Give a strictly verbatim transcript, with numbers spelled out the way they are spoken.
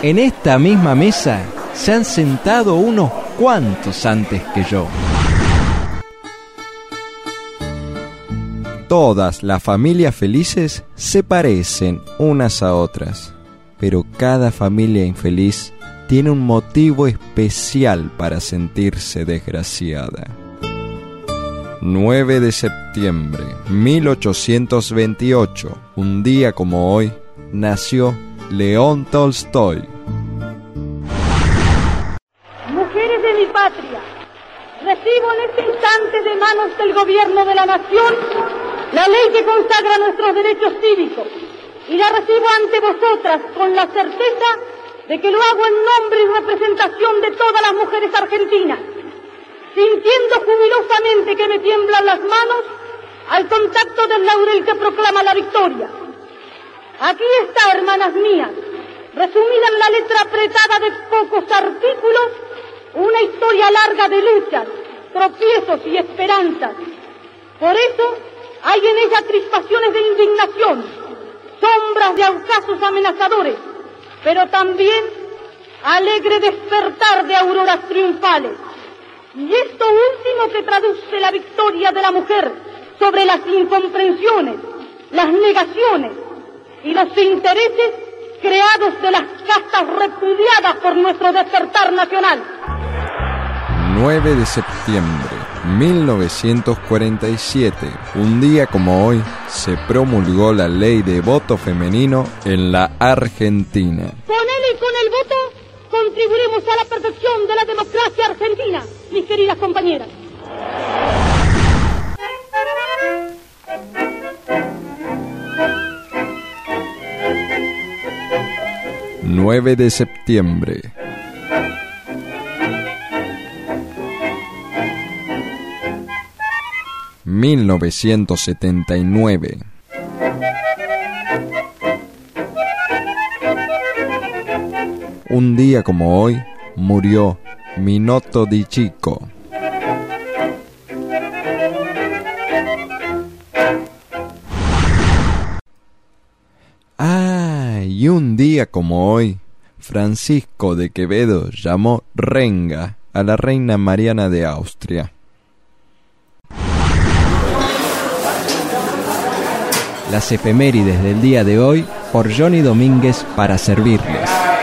En esta misma mesa se han sentado unos cuantos antes que yo. Todas las familias felices se parecen unas a otras, pero cada familia infeliz tiene un motivo especial para sentirse desgraciada. nueve de septiembre de mil ochocientos veintiocho, un día como hoy, nació León Tolstoy. Mujeres de mi patria, recibo en este instante de manos del gobierno de la nación la ley que consagra nuestros derechos cívicos, y la recibo ante vosotras con la certeza de que lo hago en nombre y representación de todas las mujeres argentinas, sintiendo jubilosamente que me tiemblan las manos al contacto del laurel que proclama la victoria. Aquí está, hermanas mías, resumida en la letra apretada de pocos artículos, una historia larga de luchas, tropiezos y esperanzas. Por eso hay en ella crispaciones de indignación, sombras de ocasos amenazadores, pero también alegre despertar de auroras triunfales. Y esto último que traduce la victoria de la mujer sobre las incomprensiones, las negaciones y los intereses creados de las castas repudiadas por nuestro despertar nacional. nueve de septiembre de mil novecientos cuarenta y siete, un día como hoy, se promulgó la ley de voto femenino en la Argentina. Con él y con el voto contribuiremos a la perfección de la democracia argentina, mis queridas compañeras. nueve de septiembre. mil novecientos setenta y nueve. Un día como hoy, murió Minotto Di Chico. Ah, y un día como hoy, Francisco de Quevedo llamó renga a la reina Mariana de Austria. Las efemérides del día de hoy por Johnny Domínguez para servirles.